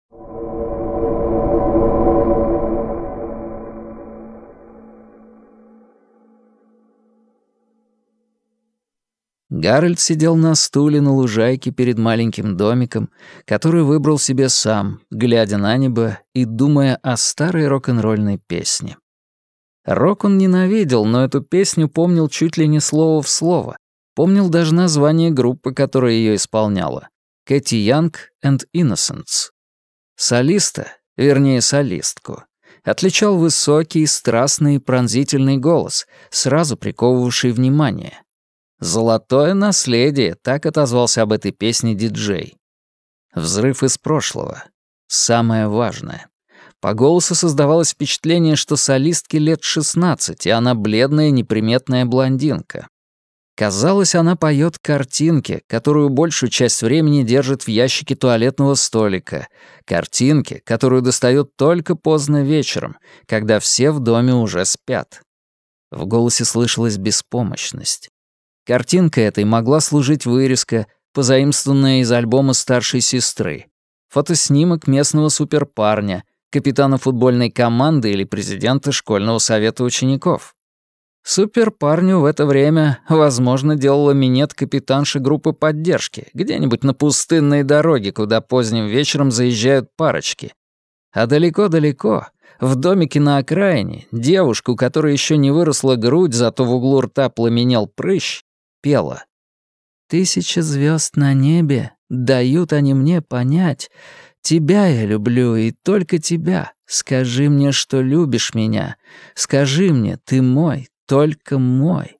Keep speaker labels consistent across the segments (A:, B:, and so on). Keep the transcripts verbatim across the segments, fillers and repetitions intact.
A: Гарольд сидел на стуле на лужайке перед маленьким домиком, который выбрал себе сам, глядя на небо и думая о старой рок-н-ролльной песне. Рок он ненавидел, но эту песню помнил чуть ли не слово в слово, помнил даже название группы, которая ее исполняла — Кэти Янг and Innocents. Солиста, вернее солистку, отличал высокий, страстный и пронзительный голос, сразу приковывавший внимание. «Золотое наследие», — так отозвался об этой песне диджей. Взрыв из прошлого. Самое важное. По голосу создавалось впечатление, что солистке лет шестнадцать, и она бледная, неприметная блондинка. Казалось, она поет картинке, которую большую часть времени держит в ящике туалетного столика, картинке, которую достает только поздно вечером, когда все в доме уже спят. В голосе слышалась беспомощность. Картинка этой могла служить вырезка, позаимствованная из альбома старшей сестры, фотоснимок местного суперпарня, капитана футбольной команды или президента школьного совета учеников. Суперпарню в это время, возможно, делала минет капитанша группы поддержки, где-нибудь на пустынной дороге, куда поздним вечером заезжают парочки. А далеко-далеко, в домике на окраине, девушка, у которой еще не выросла грудь, зато в углу рта пламенел прыщ, пела. «Тысяча звезд на небе, дают они мне понять. Тебя я люблю, и только тебя. Скажи мне, что любишь меня. Скажи мне, ты мой, только мой».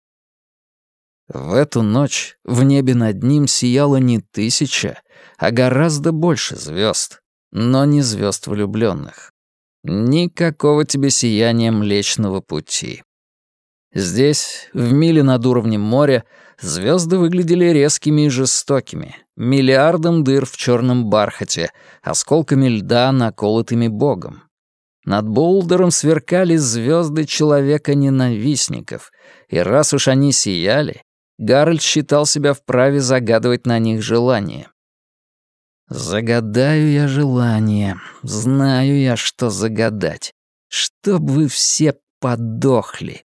A: В эту ночь в небе над ним сияло не тысяча, а гораздо больше звезд, но не звезд влюбленных. Никакого тебе сияния Млечного Пути. Здесь, в миле над уровнем моря, звезды выглядели резкими и жестокими, миллиардом дыр в черном бархате, осколками льда, наколотыми Богом. Над Боулдером сверкали звезды человека-ненавистников, и раз уж они сияли, Гарольд считал себя вправе загадывать на них желание. «Загадаю я желание, знаю я, что загадать, чтоб вы все подохли».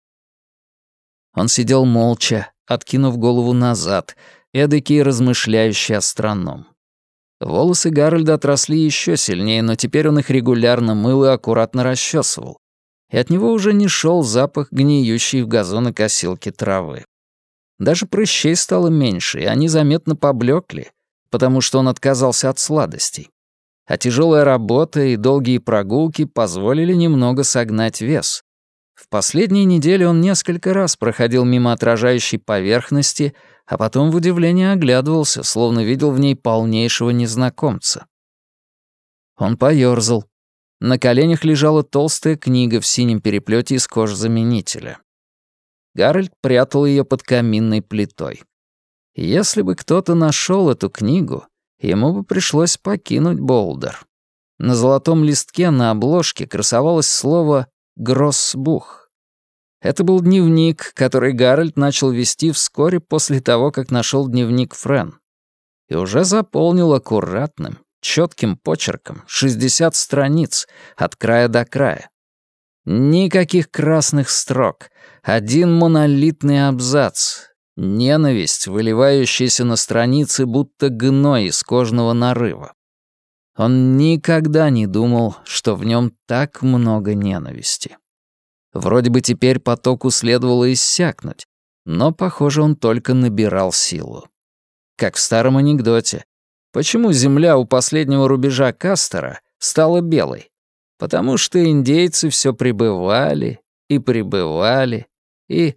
A: Он сидел молча, откинув голову назад, эдакий размышляющий астроном. Волосы Гарольда отросли еще сильнее, но теперь он их регулярно мыл и аккуратно расчесывал. И от него уже не шел запах гниющей в газонокосилке травы. Даже прыщей стало меньше, и они заметно поблекли, потому что он отказался от сладостей. А тяжелая работа и долгие прогулки позволили немного согнать вес. В последние недели он несколько раз проходил мимо отражающей поверхности, а потом в удивлении оглядывался, словно видел в ней полнейшего незнакомца. Он поёрзал. На коленях лежала толстая книга в синем переплете из кожзаменителя. Гарольд прятал ее под каминной плитой. Если бы кто-то нашел эту книгу, ему бы пришлось покинуть Боулдер. На золотом листке на обложке красовалось слово «Гроссбух». Это был дневник, который Гарольд начал вести вскоре после того, как нашел дневник Френ. И уже заполнил аккуратным, четким почерком шестьдесят страниц от края до края. Никаких красных строк, один монолитный абзац. Ненависть, выливающаяся на страницы, будто гной из кожного нарыва. Он никогда не думал, что в нем так много ненависти. Вроде бы теперь потоку следовало иссякнуть, но, похоже, он только набирал силу. Как в старом анекдоте. Почему земля у последнего рубежа Кастера стала белой? Потому что индейцы все прибывали и прибывали и...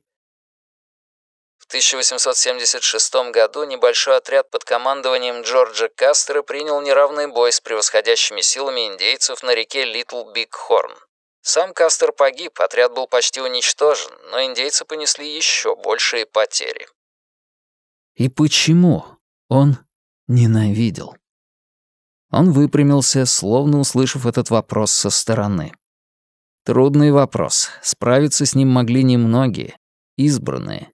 A: В тысяча восемьсот семьдесят шестом году небольшой отряд под командованием Джорджа Кастера принял неравный бой с превосходящими силами индейцев на реке Литл Биг Хорн. Сам Кастер погиб, отряд был почти уничтожен, но индейцы понесли еще большие потери. И почему он ненавидел? Он выпрямился, словно услышав этот вопрос со стороны. Трудный вопрос, справиться с ним могли немногие, избранные.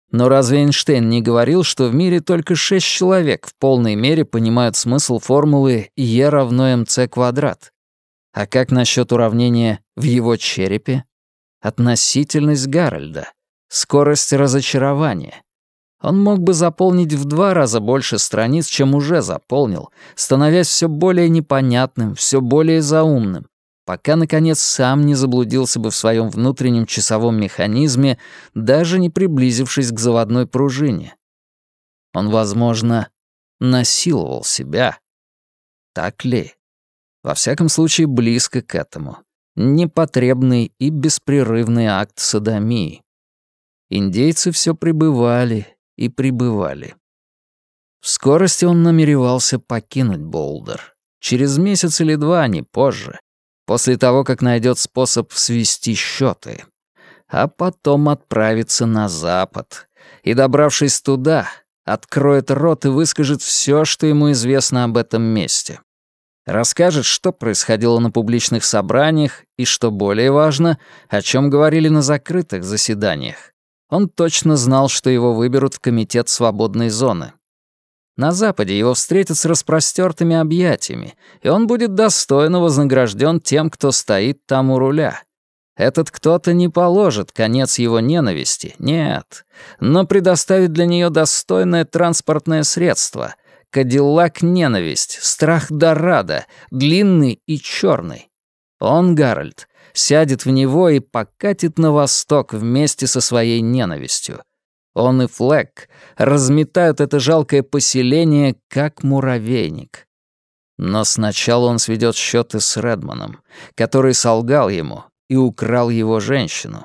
A: Но разве Эйнштейн не говорил, что в мире только шесть человек в полной мере понимают смысл формулы Е равно МЦ квадрат? А как насчет уравнения в его черепе? Относительность Гарольда, скорость разочарования. Он мог бы заполнить в два раза больше страниц, чем уже заполнил, становясь все более непонятным, все более заумным, пока, наконец, сам не заблудился бы в своем внутреннем часовом механизме, даже не приблизившись к заводной пружине. Он, возможно, насиловал себя. Так ли? Во всяком случае, близко к этому. Непотребный и беспрерывный акт содомии. Индейцы все прибывали и прибывали. В скорости он намеревался покинуть Боулдер. Через месяц или два, не позже. После того, как найдет способ свести счеты. А потом отправиться на запад. И, добравшись туда, откроет рот и выскажет все, что ему известно об этом месте. Расскажет, что происходило на публичных собраниях и, что более важно, о чем говорили на закрытых заседаниях. Он точно знал, что его выберут в комитет свободной зоны. На Западе его встретят с распростертыми объятиями, и он будет достойно вознагражден тем, кто стоит там у руля. Этот кто-то не положит конец его ненависти, нет, но предоставит для нее достойное транспортное средство — Кадиллак-ненависть, страх-дорадо, длинный и черный. Он, Гарольд, сядет в него и покатит на восток вместе со своей ненавистью. Он и Флэк разметают это жалкое поселение, как муравейник. Но сначала он сведет счеты с Редманом, который солгал ему и украл его женщину.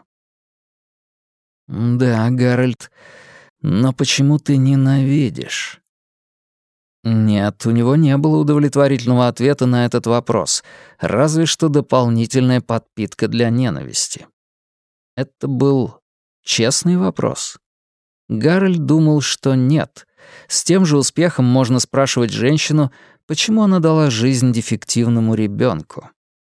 A: «Да, Гарольд, но почему ты ненавидишь?» Нет, у него не было удовлетворительного ответа на этот вопрос, разве что дополнительная подпитка для ненависти. Это был честный вопрос. Гарольд думал, что нет. С тем же успехом можно спрашивать женщину, почему она дала жизнь дефективному ребенку.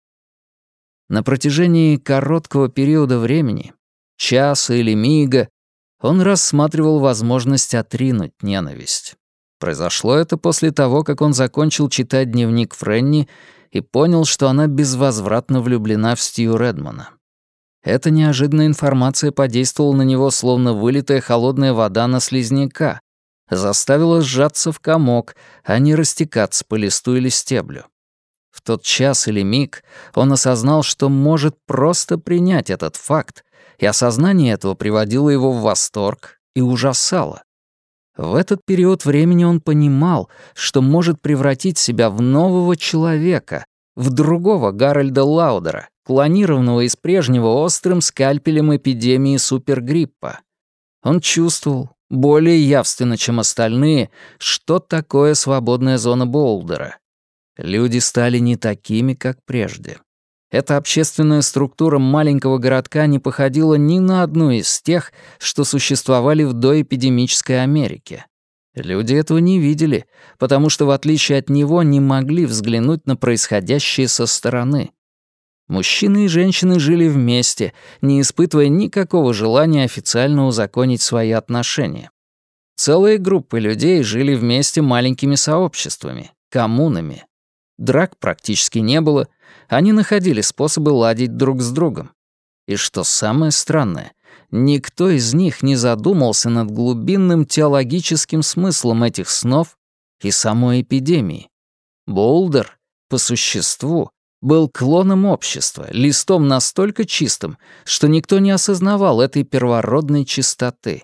A: На протяжении короткого периода времени, часа или мига, он рассматривал возможность отринуть ненависть. Произошло это после того, как он закончил читать дневник Фрэнни и понял, что она безвозвратно влюблена в Стью Редмана. Эта неожиданная информация подействовала на него, словно вылитая холодная вода на слизняка, заставила сжаться в комок, а не растекаться по листу или стеблю. В тот час или миг он осознал, что может просто принять этот факт, и осознание этого приводило его в восторг и ужасало. В этот период времени он понимал, что может превратить себя в нового человека, в другого Гарольда Лаудера, клонированного из прежнего острым скальпелем эпидемии супергриппа. Он чувствовал, более явственно, чем остальные, что такое свободная зона Боулдера. Люди стали не такими, как прежде. Эта общественная структура маленького городка не походила ни на одну из тех, что существовали в доэпидемической Америке. Люди этого не видели, потому что, в отличие от него, не могли взглянуть на происходящее со стороны. Мужчины и женщины жили вместе, не испытывая никакого желания официально узаконить свои отношения. Целые группы людей жили вместе маленькими сообществами, коммунами. Драк практически не было, они находили способы ладить друг с другом. И что самое странное, никто из них не задумался над глубинным теологическим смыслом этих снов и самой эпидемии. Боулдер, по существу, был клоном общества, листом настолько чистым, что никто не осознавал этой первородной чистоты.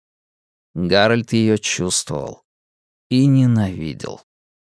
A: Гарольд ее чувствовал и ненавидел.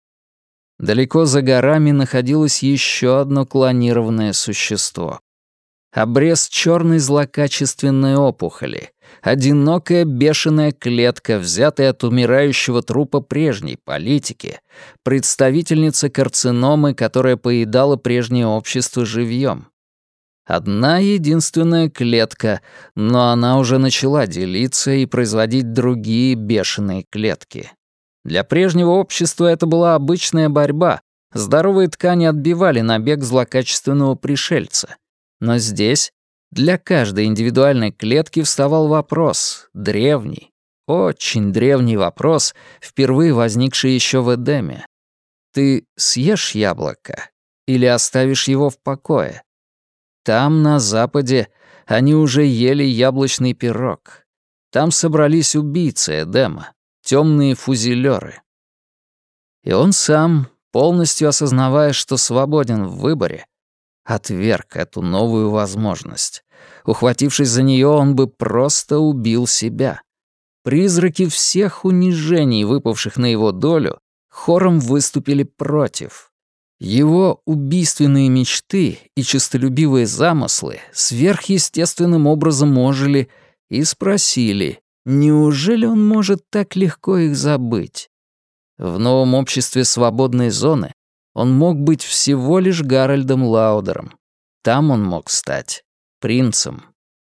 A: Далеко за горами находилось еще одно клонированное существо. Обрез черной злокачественной опухоли, одинокая бешеная клетка, взятая от умирающего трупа прежней политики, представительница карциномы, которая поедала прежнее общество живьем. Одна единственная клетка, но она уже начала делиться и производить другие бешеные клетки. Для прежнего общества это была обычная борьба. Здоровые ткани отбивали набег злокачественного пришельца. Но здесь для каждой индивидуальной клетки вставал вопрос, древний, очень древний вопрос, впервые возникший еще в Эдеме. Ты съешь яблоко или оставишь его в покое? Там, на западе, они уже ели яблочный пирог. Там собрались убийцы Эдема, темные фузелеры. И он сам, полностью осознавая, что свободен в выборе, отверг эту новую возможность. Ухватившись за нее, он бы просто убил себя. Призраки всех унижений, выпавших на его долю, хором выступили против. Его убийственные мечты и честолюбивые замыслы сверхъестественным образом ожили и спросили, неужели он может так легко их забыть? В новом обществе свободной зоны он мог быть всего лишь Гарольдом Лаудером. Там он мог стать принцем.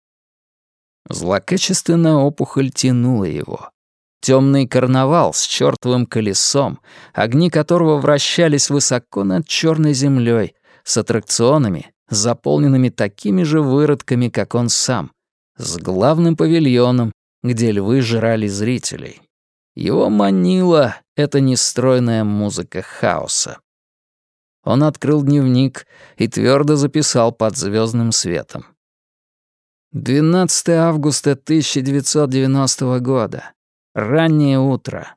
A: Злокачественная опухоль тянула его. Темный карнавал с чертовым колесом, огни которого вращались высоко над черной землей, с аттракционами, заполненными такими же выродками, как он сам, с главным павильоном, где львы жрали зрителей. Его манила эта нестройная музыка хаоса. Он открыл дневник и твердо записал под звездным светом. двенадцатого августа тысяча девятьсот девяностого года. Раннее утро.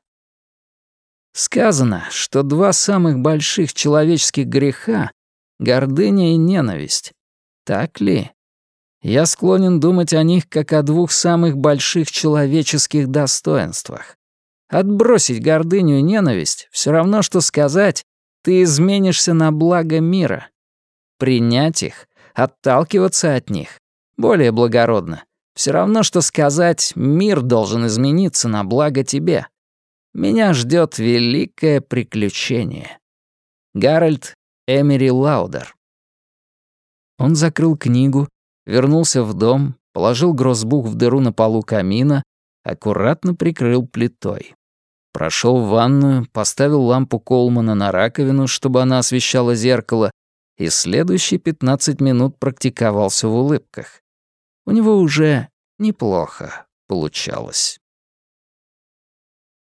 A: Сказано, что два самых больших человеческих греха — гордыня и ненависть. Так ли? Я склонен думать о них как о двух самых больших человеческих достоинствах. Отбросить гордыню и ненависть — все равно, что сказать «ты изменишься на благо мира». Принять их, отталкиваться от них — более благородно. Все равно, что сказать «мир должен измениться на благо тебе». Меня ждет великое приключение. Гарольд Эмери Лаудер. Он закрыл книгу, вернулся в дом, положил гроссбух в дыру на полу камина, аккуратно прикрыл плитой. Прошел в ванную, поставил лампу Колмана на раковину, чтобы она освещала зеркало, и следующие пятнадцать минут практиковался в улыбках. У него уже неплохо получалось.